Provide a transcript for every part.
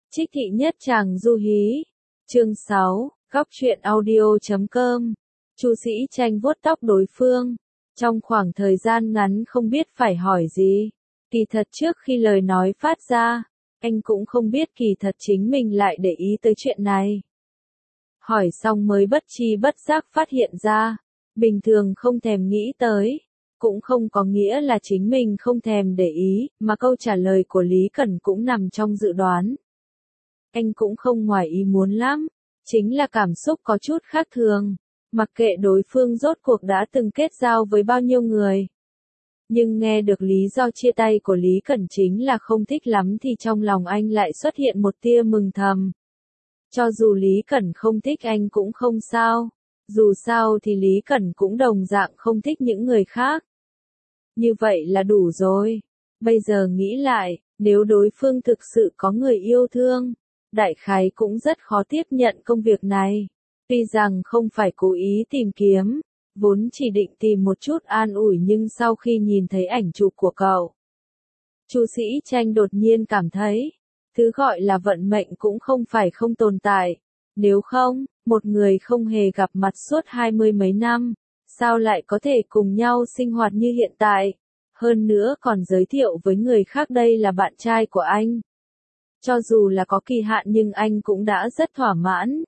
Trích thị nhất tràng du hí. Chương 6, góc truyện audio.com. Chu Sĩ Tranh vuốt tóc đối phương. Trong khoảng thời gian ngắn không biết phải hỏi gì. Kỳ thật trước khi lời nói phát ra, anh cũng không biết kỳ thật chính mình lại để ý tới chuyện này. Hỏi xong mới bất tri bất giác phát hiện ra, bình thường không thèm nghĩ tới, cũng không có nghĩa là chính mình không thèm để ý, mà câu trả lời của Lý Cẩn cũng nằm trong dự đoán. Anh cũng không ngoài ý muốn lắm, chính là cảm xúc có chút khác thường, mặc kệ đối phương rốt cuộc đã từng kết giao với bao nhiêu người. Nhưng nghe được lý do chia tay của Lý Cẩn chính là không thích lắm thì trong lòng anh lại xuất hiện một tia mừng thầm. Cho dù Lý Cẩn không thích anh cũng không sao, dù sao thì Lý Cẩn cũng đồng dạng không thích những người khác. Như vậy là đủ rồi. Bây giờ nghĩ lại, nếu đối phương thực sự có người yêu thương, đại khái cũng rất khó tiếp nhận công việc này. Tuy rằng không phải cố ý tìm kiếm, vốn chỉ định tìm một chút an ủi, nhưng sau khi nhìn thấy ảnh chụp của cậu, Chu Sĩ Tranh đột nhiên cảm thấy, thứ gọi là vận mệnh cũng không phải không tồn tại. Nếu không, một người không hề gặp mặt suốt 20 mấy năm, sao lại có thể cùng nhau sinh hoạt như hiện tại? Hơn nữa còn giới thiệu với người khác đây là bạn trai của anh. Cho dù là có kỳ hạn nhưng anh cũng đã rất thỏa mãn.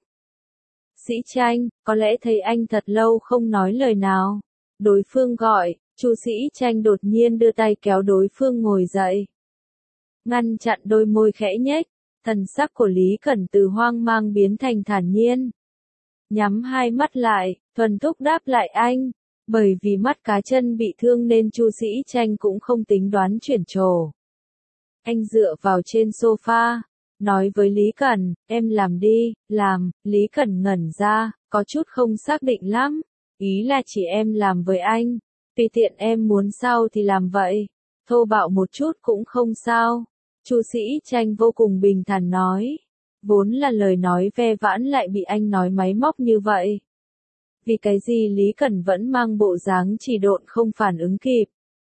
Sĩ Tranh, có lẽ thấy anh thật lâu không nói lời nào. Đối phương gọi, Chu Sĩ Tranh đột nhiên đưa tay kéo đối phương ngồi dậy. Ngăn chặn đôi môi khẽ nhếch, thần sắc của Lý Cẩn từ hoang mang biến thành thản nhiên. Nhắm hai mắt lại, thuần thục đáp lại anh. Bởi vì mắt cá chân bị thương nên Chu Sĩ Tranh cũng không tính đoán chuyển trồ. Anh dựa vào trên sofa, nói với Lý Cẩn, em làm đi, làm. Lý Cẩn ngẩn ra, có chút không xác định lắm. Ý là chỉ em làm với anh, tùy tiện em muốn sao thì làm vậy. Thô bạo một chút cũng không sao. Chu Sĩ Tranh vô cùng bình thản nói. Vốn là lời nói ve vãn lại bị anh nói máy móc như vậy. Vì cái gì Lý Cẩn vẫn mang bộ dáng chỉ độn không phản ứng kịp.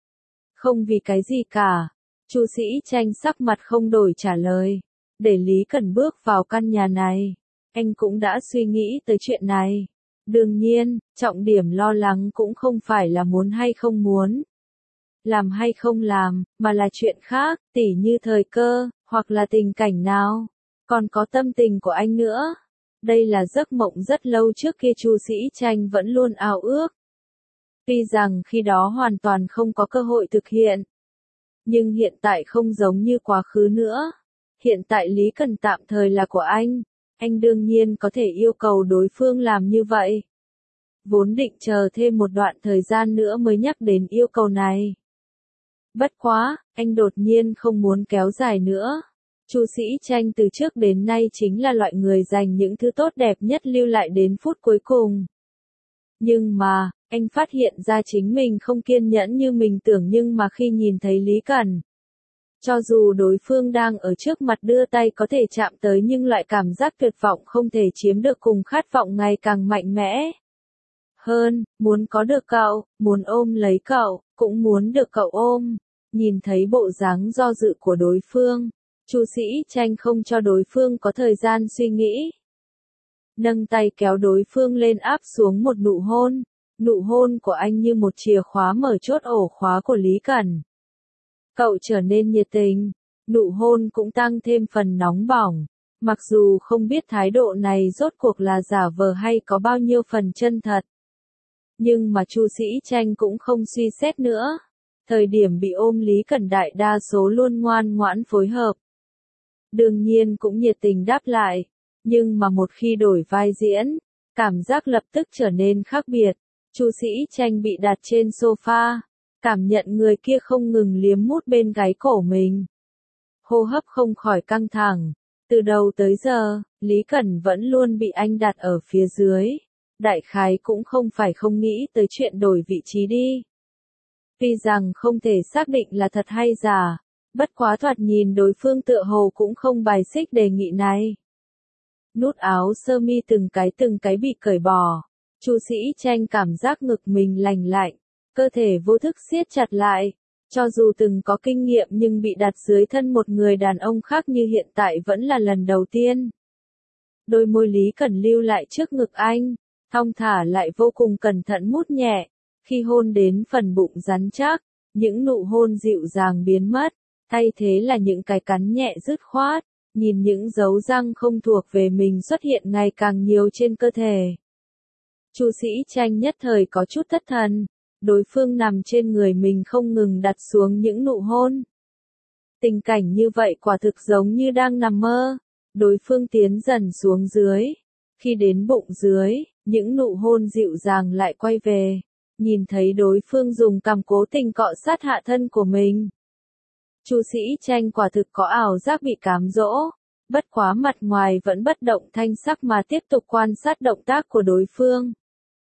Không vì cái gì cả. Chu Sĩ Tranh sắc mặt không đổi trả lời. Để Lý Cẩn bước vào căn nhà này, anh cũng đã suy nghĩ tới chuyện này. Đương nhiên, trọng điểm lo lắng cũng không phải là muốn hay không muốn, làm hay không làm, mà là chuyện khác, tỉ như thời cơ, hoặc là tình cảnh nào, còn có tâm tình của anh nữa. Đây là giấc mộng rất lâu trước kia Chu Sĩ Tranh vẫn luôn ao ước. Tuy rằng khi đó hoàn toàn không có cơ hội thực hiện, nhưng hiện tại không giống như quá khứ nữa. Hiện tại Lý Cẩn tạm thời là của anh đương nhiên có thể yêu cầu đối phương làm như vậy. Vốn định chờ thêm một đoạn thời gian nữa mới nhắc đến yêu cầu này. Bất quá, anh đột nhiên không muốn kéo dài nữa. Chu Sĩ Tranh từ trước đến nay chính là loại người dành những thứ tốt đẹp nhất lưu lại đến phút cuối cùng. Nhưng mà, anh phát hiện ra chính mình không kiên nhẫn như mình tưởng, nhưng mà khi nhìn thấy Lý Cẩn, cho dù đối phương đang ở trước mặt đưa tay có thể chạm tới, nhưng loại cảm giác tuyệt vọng không thể chiếm được cùng khát vọng ngày càng mạnh mẽ. Hơn, muốn có được cậu, muốn ôm lấy cậu, cũng muốn được cậu ôm. Nhìn thấy bộ dáng do dự của đối phương, Chu Sĩ Tranh không cho đối phương có thời gian suy nghĩ. Nâng tay kéo đối phương lên áp xuống một nụ hôn. Nụ hôn của anh như một chìa khóa mở chốt ổ khóa của Lý Cẩn. Cậu trở nên nhiệt tình, nụ hôn cũng tăng thêm phần nóng bỏng. Mặc dù không biết thái độ này rốt cuộc là giả vờ hay có bao nhiêu phần chân thật, nhưng mà Chu Sĩ Tranh cũng không suy xét nữa. Thời điểm bị ôm Lý Cẩn đại đa số luôn ngoan ngoãn phối hợp. Đương nhiên cũng nhiệt tình đáp lại, nhưng mà một khi đổi vai diễn, cảm giác lập tức trở nên khác biệt. Chu Sĩ Tranh bị đặt trên sofa, cảm nhận người kia không ngừng liếm mút bên gáy cổ mình. Hô hấp không khỏi căng thẳng. Từ đầu tới giờ, Lý Cẩn vẫn luôn bị anh đặt ở phía dưới. Đại khái cũng không phải không nghĩ tới chuyện đổi vị trí đi. Tuy rằng không thể xác định là thật hay giả, bất quá thoạt nhìn đối phương tựa hồ cũng không bài xích đề nghị này. Nút áo sơ mi từng cái bị cởi bỏ. Chu Sĩ Tranh cảm giác ngực mình lành lạnh, cơ thể vô thức siết chặt lại. Cho dù từng có kinh nghiệm nhưng bị đặt dưới thân một người đàn ông khác như hiện tại vẫn là lần đầu tiên. Đôi môi Lý Cẩn lưu lại trước ngực anh, thong thả lại vô cùng cẩn thận mút nhẹ, khi hôn đến phần bụng rắn chắc, những nụ hôn dịu dàng biến mất, thay thế là những cái cắn nhẹ dứt khoát, nhìn những dấu răng không thuộc về mình xuất hiện ngày càng nhiều trên cơ thể. Chu Sĩ Tranh nhất thời có chút thất thần, đối phương nằm trên người mình không ngừng đặt xuống những nụ hôn. Tình cảnh như vậy quả thực giống như đang nằm mơ, đối phương tiến dần xuống dưới, khi đến bụng dưới, những nụ hôn dịu dàng lại quay về, nhìn thấy đối phương dùng cằm cố tình cọ sát hạ thân của mình. Chu Sĩ Tranh quả thực có ảo giác bị cám dỗ, bất quá mặt ngoài vẫn bất động thanh sắc mà tiếp tục quan sát động tác của đối phương.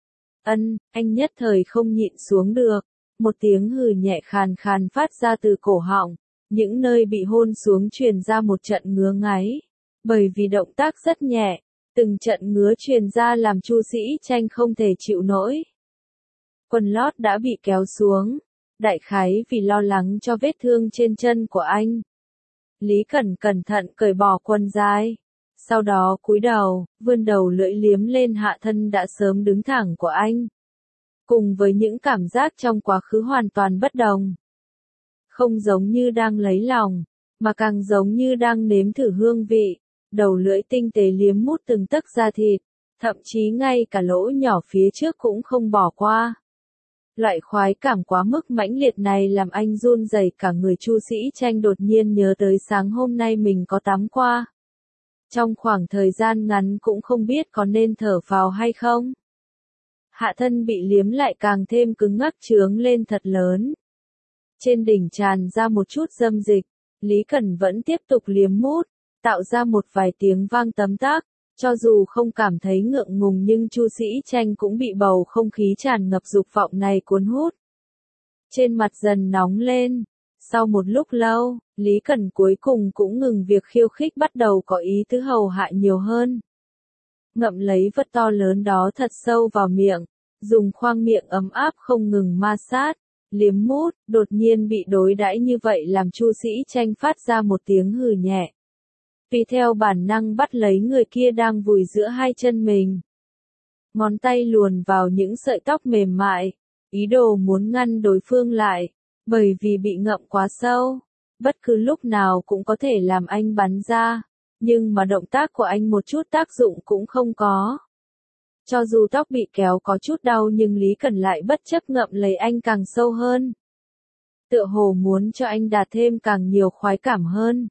Anh nhất thời không nhịn xuống được, một tiếng hừ nhẹ khàn khàn phát ra từ cổ họng, những nơi bị hôn xuống truyền ra một trận ngứa ngáy, bởi vì động tác rất nhẹ, từng trận ngứa truyền ra làm Chu Sĩ Tranh không thể chịu nổi. Quần lót đã bị kéo xuống, đại khái vì lo lắng cho vết thương trên chân của anh. Lý Cẩn cẩn thận cởi bỏ quần dài, sau đó cúi đầu, vươn đầu lưỡi liếm lên hạ thân đã sớm đứng thẳng của anh. Cùng với những cảm giác trong quá khứ hoàn toàn bất đồng. Không giống như đang lấy lòng, mà càng giống như đang nếm thử hương vị, đầu lưỡi tinh tế liếm mút từng tấc da thịt, thậm chí ngay cả lỗ nhỏ phía trước cũng không bỏ qua. Loại khoái cảm quá mức mãnh liệt này làm anh run rẩy cả người. Chu Sĩ Tranh đột nhiên nhớ tới sáng hôm nay mình có tắm qua. Trong khoảng thời gian ngắn cũng không biết có nên thở phào hay không. Hạ thân bị liếm lại càng thêm cứng ngắc trướng lên thật lớn. Trên đỉnh tràn ra một chút dâm dịch, Lý Cẩn vẫn tiếp tục liếm mút, tạo ra một vài tiếng vang tấm tắc. Cho dù không cảm thấy ngượng ngùng nhưng Chu Sĩ Tranh cũng bị bầu không khí tràn ngập dục vọng này cuốn hút. Trên mặt dần nóng lên. Sau một lúc lâu, Lý Cẩn cuối cùng cũng ngừng việc khiêu khích, bắt đầu có ý tứ hầu hạ nhiều hơn. Ngậm lấy vật to lớn đó thật sâu vào miệng, dùng khoang miệng ấm áp không ngừng ma sát, liếm mút, đột nhiên bị đối đãi như vậy làm Chu Sĩ Tranh phát ra một tiếng hừ nhẹ. Vì theo bản năng bắt lấy người kia đang vùi giữa hai chân mình. Ngón tay luồn vào những sợi tóc mềm mại, ý đồ muốn ngăn đối phương lại, bởi vì bị ngậm quá sâu, bất cứ lúc nào cũng có thể làm anh bắn ra, nhưng mà động tác của anh một chút tác dụng cũng không có. Cho dù tóc bị kéo có chút đau nhưng Lý Cẩn lại bất chấp ngậm lấy anh càng sâu hơn. Tựa hồ muốn cho anh đạt thêm càng nhiều khoái cảm hơn.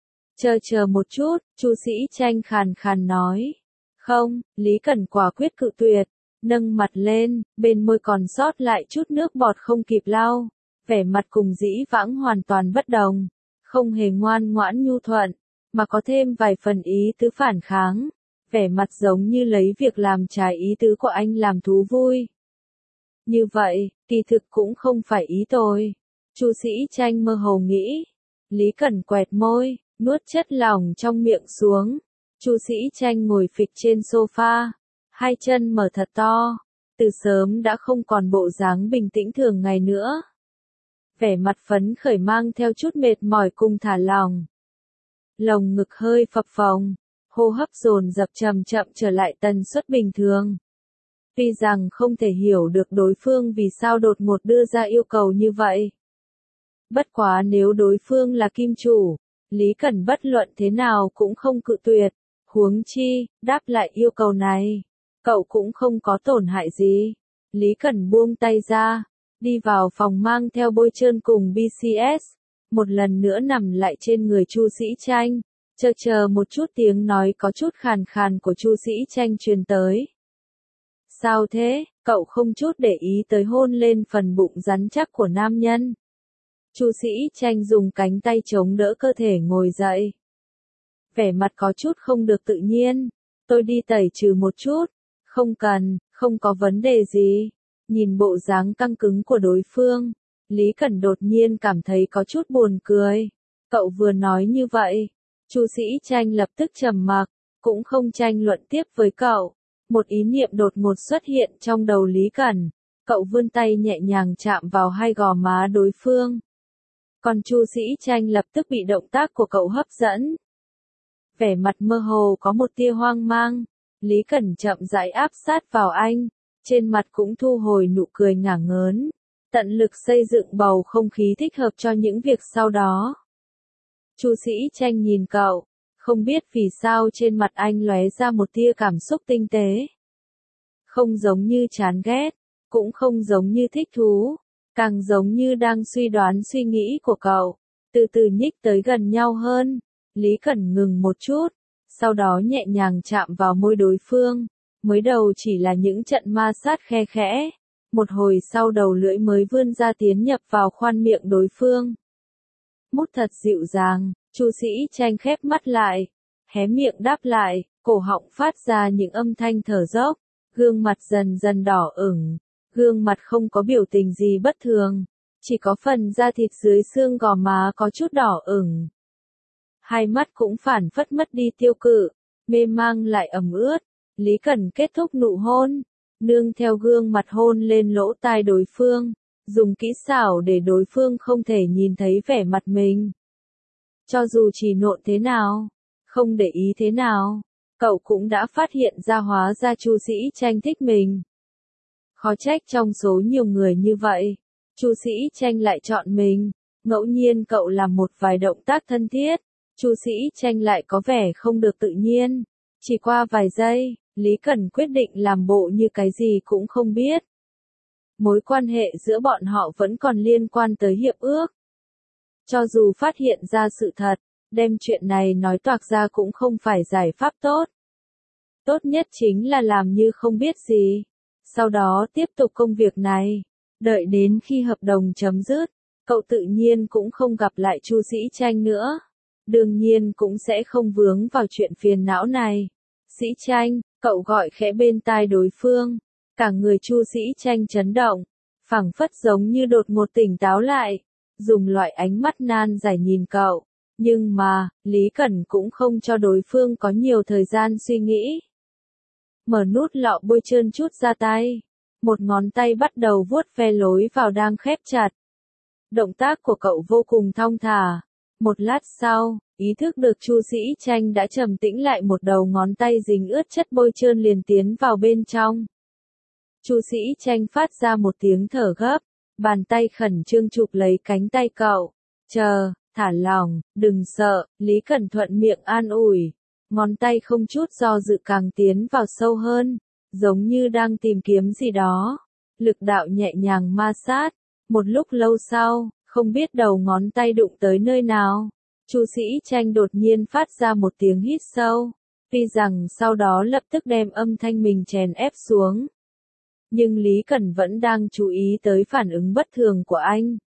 Chờ một chút, Chu Sĩ Tranh khàn khàn nói. Không, Lý Cẩn quả quyết cự tuyệt, nâng mặt lên, bên môi còn sót lại chút nước bọt không kịp lau, vẻ mặt cùng dĩ vãng hoàn toàn bất đồng, không hề ngoan ngoãn nhu thuận, mà có thêm vài phần ý tứ phản kháng, vẻ mặt giống như lấy việc làm trái ý tứ của anh làm thú vui. Như vậy, kỳ thực cũng không phải ý tôi. Chu Sĩ Tranh mơ hồ nghĩ. Lý Cẩn quẹt môi, nuốt chất lỏng trong miệng xuống. Chu Sĩ Tranh ngồi phịch trên sofa, hai chân mở thật to, từ sớm đã không còn bộ dáng bình tĩnh thường ngày nữa. Vẻ mặt phấn khởi mang theo chút mệt mỏi cùng thả lỏng. Lồng ngực hơi phập phồng, hô hấp dồn dập chậm chậm trở lại tần suất bình thường. Tuy rằng không thể hiểu được đối phương vì sao đột ngột đưa ra yêu cầu như vậy. Bất quá nếu đối phương là kim chủ, Lý Cẩn bất luận thế nào cũng không cự tuyệt, huống chi, đáp lại yêu cầu này, cậu cũng không có tổn hại gì. Lý Cẩn buông tay ra, đi vào phòng mang theo bôi trơn cùng BCS, một lần nữa nằm lại trên người Chu Sĩ Tranh, chờ một chút tiếng nói có chút khàn khàn của Chu Sĩ Tranh truyền tới. Sao thế, cậu không chút để ý tới hôn lên phần bụng rắn chắc của nam nhân. Chu Sĩ Tranh dùng cánh tay chống đỡ cơ thể ngồi dậy. Vẻ mặt có chút không được tự nhiên. Tôi đi tẩy trừ một chút. Không cần, không có vấn đề gì. Nhìn bộ dáng căng cứng của đối phương, Lý Cẩn đột nhiên cảm thấy có chút buồn cười. Cậu vừa nói như vậy, Chu Sĩ Tranh lập tức trầm mặc, cũng không tranh luận tiếp với cậu. Một ý niệm đột ngột xuất hiện trong đầu Lý Cẩn. Cậu vươn tay nhẹ nhàng chạm vào hai gò má đối phương. Còn Chu Sĩ Tranh lập tức bị động tác của cậu hấp dẫn. Vẻ mặt mơ hồ có một tia hoang mang, Lý Cẩn chậm rãi áp sát vào anh, trên mặt cũng thu hồi nụ cười ngả ngớn, tận lực xây dựng bầu không khí thích hợp cho những việc sau đó. Chu Sĩ Tranh nhìn cậu, không biết vì sao trên mặt anh lóe ra một tia cảm xúc tinh tế. Không giống như chán ghét, cũng không giống như thích thú, càng giống như đang suy đoán suy nghĩ của cậu. Từ từ nhích tới gần nhau hơn, Lý Cẩn ngừng một chút, sau đó nhẹ nhàng chạm vào môi đối phương. Mới đầu chỉ là những trận ma sát khe khẽ, một hồi sau đầu lưỡi mới vươn ra tiến nhập vào khoan miệng đối phương. Mút thật dịu dàng, Chu Sĩ Tranh khép mắt lại, hé miệng đáp lại, cổ họng phát ra những âm thanh thở dốc, gương mặt dần dần đỏ ửng, gương mặt không có biểu tình gì bất thường, chỉ có phần da thịt dưới xương gò má có chút đỏ ửng. Hai mắt cũng phảng phất mất đi tiêu cự, mê mang lại ẩm ướt. Lý Cẩn kết thúc nụ hôn, nương theo gương mặt hôn lên lỗ tai đối phương, dùng kỹ xảo để đối phương không thể nhìn thấy vẻ mặt mình. Cho dù chỉ nộn thế nào, không để ý thế nào, cậu cũng đã phát hiện ra hóa ra Chu Sĩ Tranh thích mình. Khó trách trong số nhiều người như vậy, Chu Sĩ Tranh lại chọn mình, ngẫu nhiên cậu làm một vài động tác thân thiết, Chu Sĩ Tranh lại có vẻ không được tự nhiên. Chỉ qua vài giây, Lý Cẩn quyết định làm bộ như cái gì cũng không biết. Mối quan hệ giữa bọn họ vẫn còn liên quan tới hiệp ước. Cho dù phát hiện ra sự thật, đem chuyện này nói toạc ra cũng không phải giải pháp tốt. Tốt nhất chính là làm như không biết gì. Sau đó tiếp tục công việc này. Đợi đến khi hợp đồng chấm dứt, cậu tự nhiên cũng không gặp lại Chu Sĩ Tranh nữa. Đương nhiên cũng sẽ không vướng vào chuyện phiền não này. Sĩ Tranh, cậu gọi khẽ bên tai đối phương. Cả người Chu Sĩ Tranh chấn động, phảng phất giống như đột ngột tỉnh táo lại, dùng loại ánh mắt nan giải nhìn cậu. Nhưng mà, Lý Cẩn cũng không cho đối phương có nhiều thời gian suy nghĩ. Mở nút lọ bôi trơn chút ra tay. Một ngón tay bắt đầu vuốt ve lối vào đang khép chặt. Động tác của cậu vô cùng thong thả. Một lát sau, ý thức được Chu Sĩ Tranh đã trầm tĩnh lại, một đầu ngón tay dính ướt chất bôi trơn liền tiến vào bên trong. Chu Sĩ Tranh phát ra một tiếng thở gấp, bàn tay khẩn trương chụp lấy cánh tay cậu. Chờ, thả lỏng, đừng sợ, Lý Cẩn thuận miệng an ủi. Ngón tay không chút do dự càng tiến vào sâu hơn, giống như đang tìm kiếm gì đó. Lực đạo nhẹ nhàng ma sát. Một lúc lâu sau, không biết đầu ngón tay đụng tới nơi nào, Chu Sĩ Tranh đột nhiên phát ra một tiếng hít sâu. Tuy rằng sau đó lập tức đem âm thanh mình chèn ép xuống. Nhưng Lý Cẩn vẫn đang chú ý tới phản ứng bất thường của anh.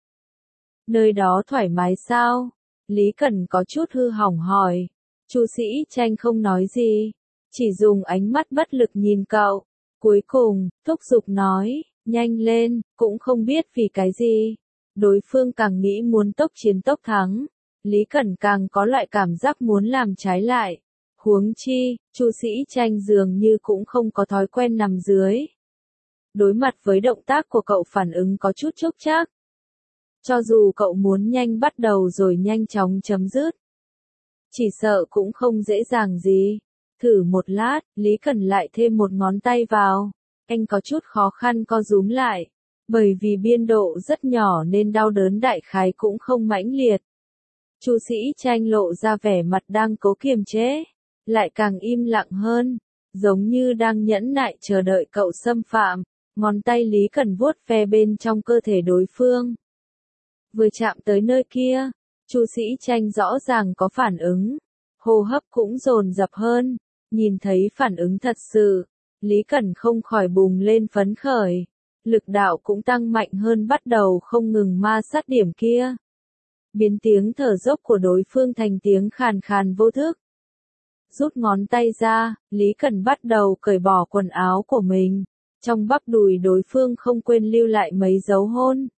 Nơi đó thoải mái sao? Lý Cẩn có chút hư hỏng hỏi. Chu Sĩ Tranh không nói gì, chỉ dùng ánh mắt bất lực nhìn cậu. Cuối cùng, thúc giục nói, nhanh lên, cũng không biết vì cái gì. Đối phương càng nghĩ muốn tốc chiến tốc thắng, Lý Cẩn càng có loại cảm giác muốn làm trái lại. Huống chi, Chu Sĩ Tranh dường như cũng không có thói quen nằm dưới. Đối mặt với động tác của cậu phản ứng có chút chốc chác. Cho dù cậu muốn nhanh bắt đầu rồi nhanh chóng chấm dứt, chỉ sợ cũng không dễ dàng gì. Thử một lát, Lý Cẩn lại thêm một ngón tay vào. Anh có chút khó khăn co rúm lại. Bởi vì biên độ rất nhỏ nên đau đớn đại khái cũng không mãnh liệt. Chu Sĩ Tranh lộ ra vẻ mặt đang cố kiềm chế, lại càng im lặng hơn, giống như đang nhẫn nại chờ đợi cậu xâm phạm. Ngón tay Lý Cẩn vuốt ve bên trong cơ thể đối phương. Vừa chạm tới nơi kia, Chu Sĩ Tranh rõ ràng có phản ứng, hô hấp cũng dồn dập hơn. Nhìn thấy phản ứng thật sự, Lý Cẩn không khỏi bùng lên phấn khởi. Lực đạo cũng tăng mạnh hơn, bắt đầu không ngừng ma sát điểm kia. Biến tiếng thở dốc của đối phương thành tiếng khàn khàn vô thức. Rút ngón tay ra, Lý Cẩn bắt đầu cởi bỏ quần áo của mình. Trong bắp đùi đối phương không quên lưu lại mấy dấu hôn.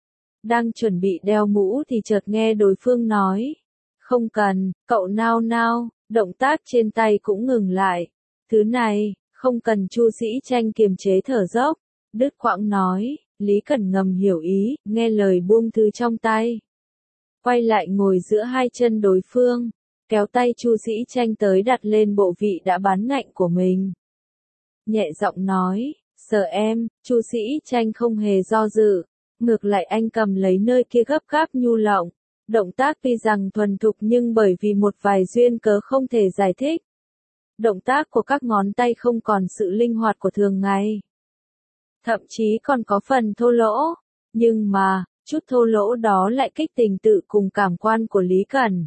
Đang chuẩn bị đeo mũ thì chợt nghe đối phương nói. Không cần, cậu nao nao, động tác trên tay cũng ngừng lại. Thứ này, không cần. Chu Sĩ Tranh kiềm chế thở dốc. Đứt quãng nói, Lý Cẩn ngầm hiểu ý, nghe lời buông thứ trong tay. quay lại ngồi giữa hai chân đối phương, kéo tay Chu Sĩ Tranh tới đặt lên bộ vị đã bán ngạnh của mình. Nhẹ giọng nói, sờ em, Chu Sĩ Tranh không hề do dự, ngược lại anh cầm lấy nơi kia gấp gáp nhu lộng. Động tác tuy rằng thuần thục nhưng bởi vì một vài duyên cớ không thể giải thích. Động tác của các ngón tay không còn sự linh hoạt của thường ngày. Thậm chí còn có phần thô lỗ. Nhưng mà, chút thô lỗ đó lại kích tình tự cùng cảm quan của Lý Cẩn.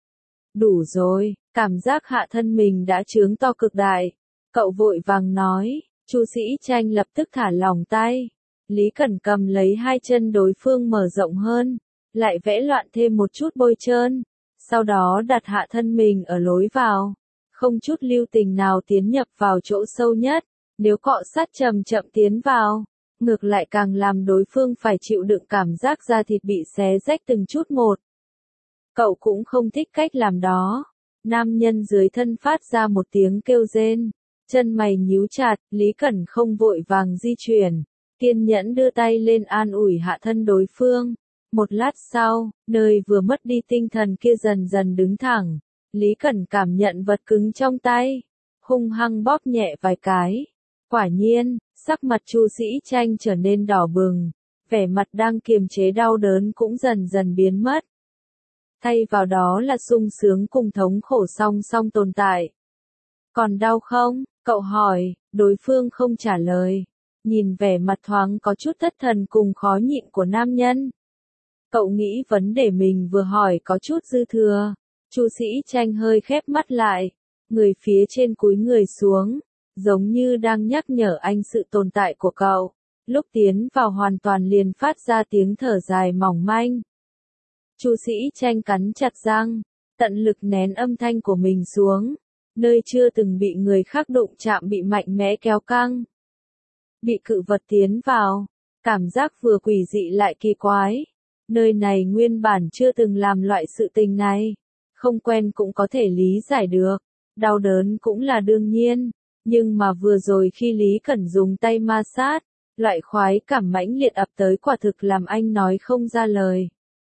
Đủ rồi, cảm giác hạ thân mình đã chướng to cực đại. Cậu vội vàng nói, Chu Sĩ Tranh lập tức thả lỏng tay. Lý Cẩn cầm lấy hai chân đối phương mở rộng hơn, lại vẽ loạn thêm một chút bôi trơn. Sau đó đặt hạ thân mình ở lối vào. Không chút lưu tình nào tiến nhập vào chỗ sâu nhất, nếu cọ sát chậm chậm tiến vào, ngược lại càng làm đối phương phải chịu đựng cảm giác da thịt bị xé rách từng chút một. Cậu cũng không thích cách làm đó. Nam nhân dưới thân phát ra một tiếng kêu rên, chân mày nhíu chặt, Lý Cẩn không vội vàng di chuyển, kiên nhẫn đưa tay lên an ủi hạ thân đối phương. Một lát sau, nơi vừa mất đi tinh thần kia dần dần đứng thẳng. Lý Cẩn cảm nhận vật cứng trong tay, hung hăng bóp nhẹ vài cái. Quả nhiên, sắc mặt Chu Sĩ Tranh trở nên đỏ bừng, vẻ mặt đang kiềm chế đau đớn cũng dần dần biến mất. Thay vào đó là sung sướng cùng thống khổ song song tồn tại. Còn đau không? Cậu hỏi, đối phương không trả lời. Nhìn vẻ mặt thoáng có chút thất thần cùng khó nhịn của nam nhân. Cậu nghĩ vấn đề mình vừa hỏi có chút dư thừa. Chu Sĩ Tranh hơi khép mắt lại, người phía trên cúi người xuống, giống như đang nhắc nhở anh sự tồn tại của cậu. Lúc tiến vào hoàn toàn liền phát ra tiếng thở dài mỏng manh. Chu Sĩ Tranh cắn chặt răng, tận lực nén âm thanh của mình xuống, nơi chưa từng bị người khác đụng chạm bị mạnh mẽ kéo căng. Bị cự vật tiến vào, cảm giác vừa quỷ dị lại kỳ quái. Nơi này nguyên bản chưa từng làm loại sự tình này. Không quen cũng có thể lý giải được, đau đớn cũng là đương nhiên, nhưng mà vừa rồi khi Lý Cẩn dùng tay ma sát, loại khoái cảm mãnh liệt ập tới quả thực làm anh nói không ra lời.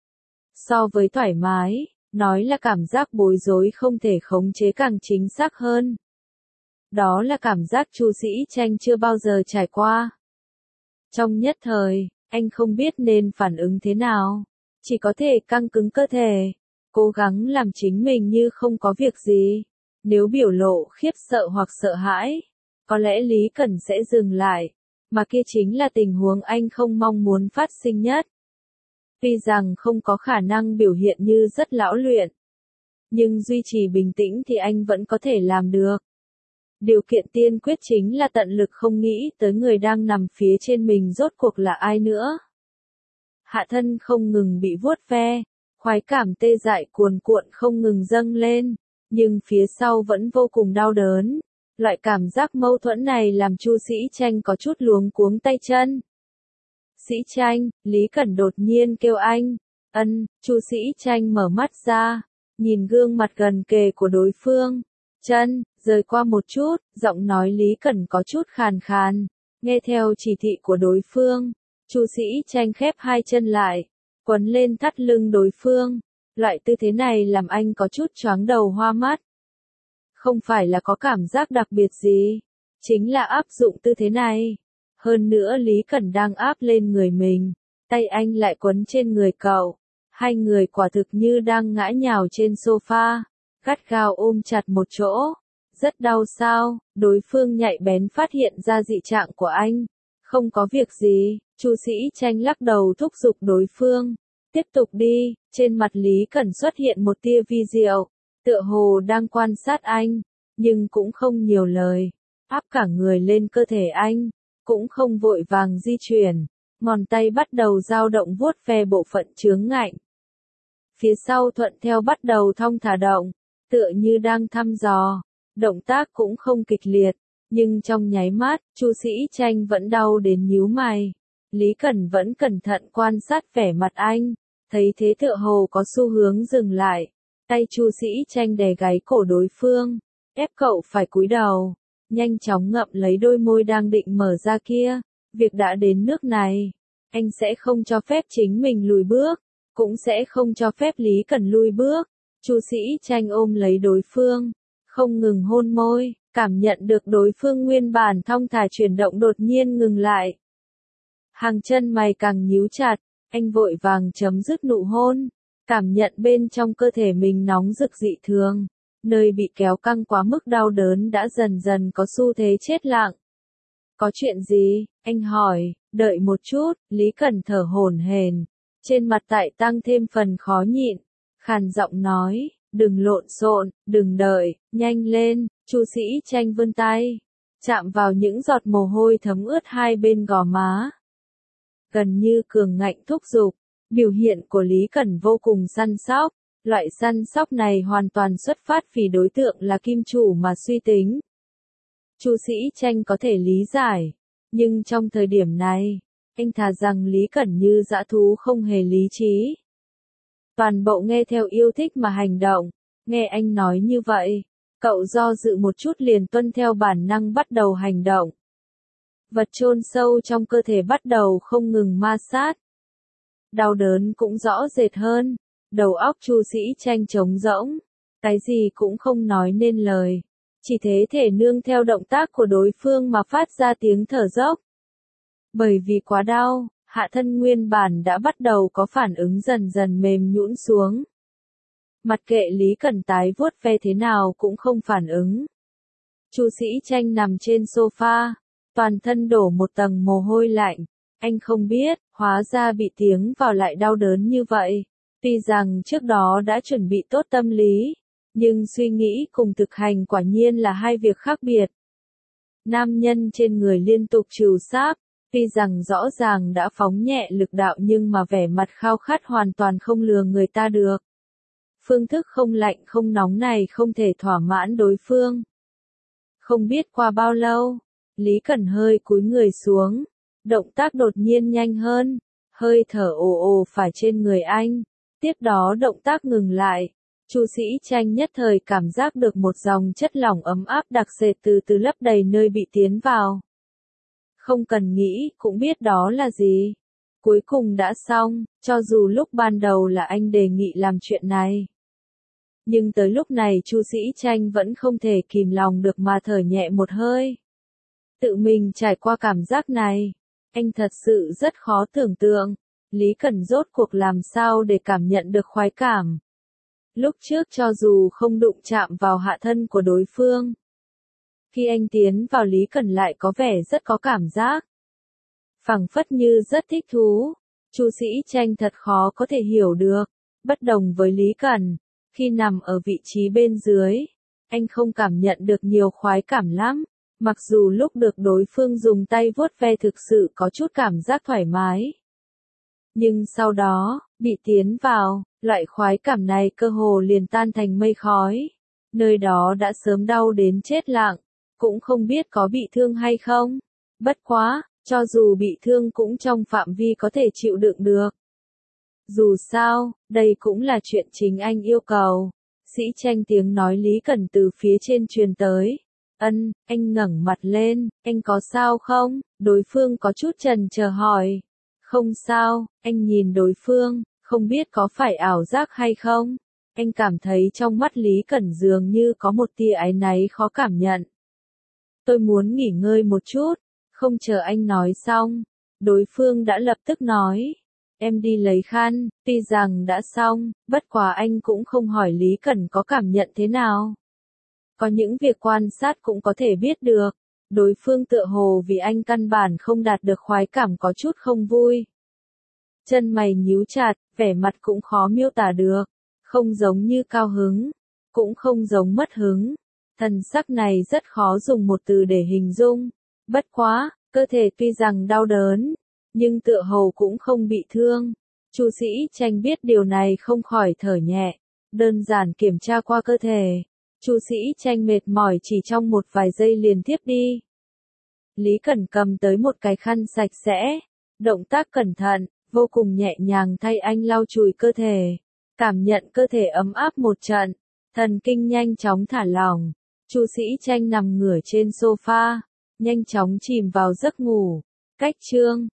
So với thoải mái, nói là cảm giác bối rối không thể khống chế càng chính xác hơn. Đó là cảm giác Chu Sĩ Tranh chưa bao giờ trải qua. Trong nhất thời, anh không biết nên phản ứng thế nào, chỉ có thể căng cứng cơ thể. Cố gắng làm chính mình như không có việc gì. Nếu biểu lộ khiếp sợ hoặc sợ hãi, có lẽ Lý Cẩn sẽ dừng lại, mà kia chính là tình huống anh không mong muốn phát sinh nhất. Tuy rằng không có khả năng biểu hiện như rất lão luyện, nhưng duy trì bình tĩnh thì anh vẫn có thể làm được. Điều kiện tiên quyết chính là tận lực không nghĩ tới người đang nằm phía trên mình rốt cuộc là ai nữa. Hạ thân không ngừng bị vuốt ve. Khoái cảm tê dại cuồn cuộn không ngừng dâng lên, nhưng phía sau vẫn vô cùng đau đớn. Loại cảm giác mâu thuẫn này làm Chu Sĩ Tranh có chút luống cuống tay chân. Sĩ Tranh, Lý Cẩn đột nhiên kêu anh. Chu Sĩ Tranh mở mắt ra, nhìn gương mặt gần kề của đối phương. Chân, rời qua một chút, giọng nói Lý Cẩn có chút khàn khàn. Nghe theo chỉ thị của đối phương, Chu Sĩ Tranh khép hai chân lại, quấn lên thắt lưng đối phương. Loại tư thế này làm anh có chút choáng đầu hoa mắt. Không phải là có cảm giác đặc biệt gì, chính là áp dụng tư thế này. Hơn nữa Lý Cẩn đang áp lên người mình, tay anh lại quấn trên người cậu. Hai người quả thực như đang ngã nhào trên sofa, gắt gao ôm chặt một chỗ. Rất đau sao? Đối phương nhạy bén phát hiện ra dị trạng của anh. Không có việc gì, Chu Sĩ Tranh lắc đầu thúc giục đối phương. Tiếp tục đi, trên mặt Lý Cẩn xuất hiện một tia vi diệu, tựa hồ đang quan sát anh, nhưng cũng không nhiều lời, áp cả người lên cơ thể anh, cũng không vội vàng di chuyển, ngón tay bắt đầu dao động vuốt ve bộ phận chướng ngại. Phía sau thuận theo bắt đầu thong thả động, tựa như đang thăm dò, động tác cũng không kịch liệt, nhưng trong nháy mắt, Chu Sĩ Tranh vẫn đau đến nhíu mày. Lý Cẩn vẫn cẩn thận quan sát vẻ mặt anh, thấy thế tựa hồ có xu hướng dừng lại, tay Chu Sĩ Tranh đè gáy cổ đối phương, ép cậu phải cúi đầu, nhanh chóng ngậm lấy đôi môi đang định mở ra kia. Việc đã đến nước này, anh sẽ không cho phép chính mình lùi bước, cũng sẽ không cho phép Lý Cẩn lui bước. Chu Sĩ Tranh ôm lấy đối phương, không ngừng hôn môi, cảm nhận được đối phương nguyên bản thong thả chuyển động đột nhiên ngừng lại. Hàng chân mày càng nhíu chặt, anh vội vàng chấm dứt nụ hôn, cảm nhận bên trong cơ thể mình nóng rực dị thường, nơi bị kéo căng quá mức đau đớn đã dần dần có xu thế chết lặng. Có chuyện gì? Anh hỏi, đợi một chút, Lý Cẩn thở hổn hển, trên mặt tại tăng thêm phần khó nhịn, khàn giọng nói, đừng lộn xộn, đừng đợi, nhanh lên. Chu Sĩ Tranh vươn tay, chạm vào những giọt mồ hôi thấm ướt hai bên gò má. Gần như cường ngạnh thúc giục, biểu hiện của Lý Cẩn vô cùng săn sóc, loại săn sóc này hoàn toàn xuất phát vì đối tượng là kim chủ mà suy tính. Chu Sĩ Tranh có thể lý giải, nhưng trong thời điểm này, anh thà rằng Lý Cẩn như dã thú không hề lý trí. Toàn bộ nghe theo yêu thích mà hành động, nghe anh nói như vậy, cậu do dự một chút liền tuân theo bản năng bắt đầu hành động. Vật chôn sâu trong cơ thể bắt đầu không ngừng ma sát. Đau đớn cũng rõ rệt hơn, đầu óc Chu Sĩ Tranh trống rỗng, cái gì cũng không nói nên lời, chỉ thế thể nương theo động tác của đối phương mà phát ra tiếng thở dốc. Bởi vì quá đau, hạ thân nguyên bản đã bắt đầu có phản ứng dần dần mềm nhũn xuống. Mặc kệ Lý Cẩn tái vuốt ve thế nào cũng không phản ứng. Chu Sĩ Tranh nằm trên sofa, toàn thân đổ một tầng mồ hôi lạnh. Anh không biết, hóa ra bị tiếng vào lại đau đớn như vậy. Tuy rằng trước đó đã chuẩn bị tốt tâm lý, nhưng suy nghĩ cùng thực hành quả nhiên là hai việc khác biệt. Nam nhân trên người liên tục trừ sáp, tuy rằng rõ ràng đã phóng nhẹ lực đạo nhưng mà vẻ mặt khao khát hoàn toàn không lừa người ta được. Phương thức không lạnh không nóng này không thể thỏa mãn đối phương. Không biết qua bao lâu, Lý Cẩn hơi cúi người xuống, động tác đột nhiên nhanh hơn, hơi thở ồ ồ phải trên người anh, tiếp đó động tác ngừng lại. Chu Sĩ Tranh nhất thời cảm giác được một dòng chất lỏng ấm áp đặc sệt từ từ lấp đầy nơi bị tiến vào. Không cần nghĩ cũng biết đó là gì. Cuối cùng đã xong, cho dù lúc ban đầu là anh đề nghị làm chuyện này. Nhưng tới lúc này Chu Sĩ Tranh vẫn không thể kìm lòng được mà thở nhẹ một hơi. Tự mình trải qua cảm giác này, anh thật sự rất khó tưởng tượng, Lý Cẩn rốt cuộc làm sao để cảm nhận được khoái cảm. Lúc trước cho dù không đụng chạm vào hạ thân của đối phương, khi anh tiến vào Lý Cẩn lại có vẻ rất có cảm giác. Phảng phất như rất thích thú, Chu Sĩ Tranh thật khó có thể hiểu được, bất đồng với Lý Cẩn, khi nằm ở vị trí bên dưới, anh không cảm nhận được nhiều khoái cảm lắm, mặc dù lúc được đối phương dùng tay vuốt ve thực sự có chút cảm giác thoải mái. Nhưng sau đó, bị tiến vào, loại khoái cảm này cơ hồ liền tan thành mây khói. Nơi đó đã sớm đau đến chết lặng, cũng không biết có bị thương hay không. Bất quá, cho dù bị thương cũng trong phạm vi có thể chịu đựng được. Dù sao, đây cũng là chuyện chính anh yêu cầu. Sĩ Tranh tiếng nói Lý Cẩn từ phía trên truyền tới. Anh ngẩng mặt lên, anh có sao không? Đối phương có chút chần chờ hỏi. Không sao, anh nhìn đối phương, không biết có phải ảo giác hay không? Anh cảm thấy trong mắt Lý Cẩn dường như có một tia áy náy khó cảm nhận. Tôi muốn nghỉ ngơi một chút, không chờ anh nói xong. Đối phương đã lập tức nói. Em đi lấy khăn, tuy rằng đã xong, bất quá anh cũng không hỏi Lý Cẩn có cảm nhận thế nào. Có những việc quan sát cũng có thể biết được. Đối phương tựa hồ vì anh căn bản không đạt được khoái cảm có chút không vui. Chân mày nhíu chặt, vẻ mặt cũng khó miêu tả được. Không giống như cao hứng, cũng không giống mất hứng. Thần sắc này rất khó dùng một từ để hình dung. Bất quá, cơ thể tuy rằng đau đớn, nhưng tựa hồ cũng không bị thương. Chu Sĩ Tranh biết điều này không khỏi thở nhẹ, đơn giản kiểm tra qua cơ thể. Chu Sĩ Tranh mệt mỏi chỉ trong một vài giây liền tiếp đi. Lý Cẩn cầm tới một cái khăn sạch sẽ, động tác cẩn thận, vô cùng nhẹ nhàng thay anh lau chùi cơ thể, cảm nhận cơ thể ấm áp một trận, thần kinh nhanh chóng thả lỏng. Chu Sĩ Tranh nằm ngửa trên sofa, nhanh chóng chìm vào giấc ngủ. Cách chương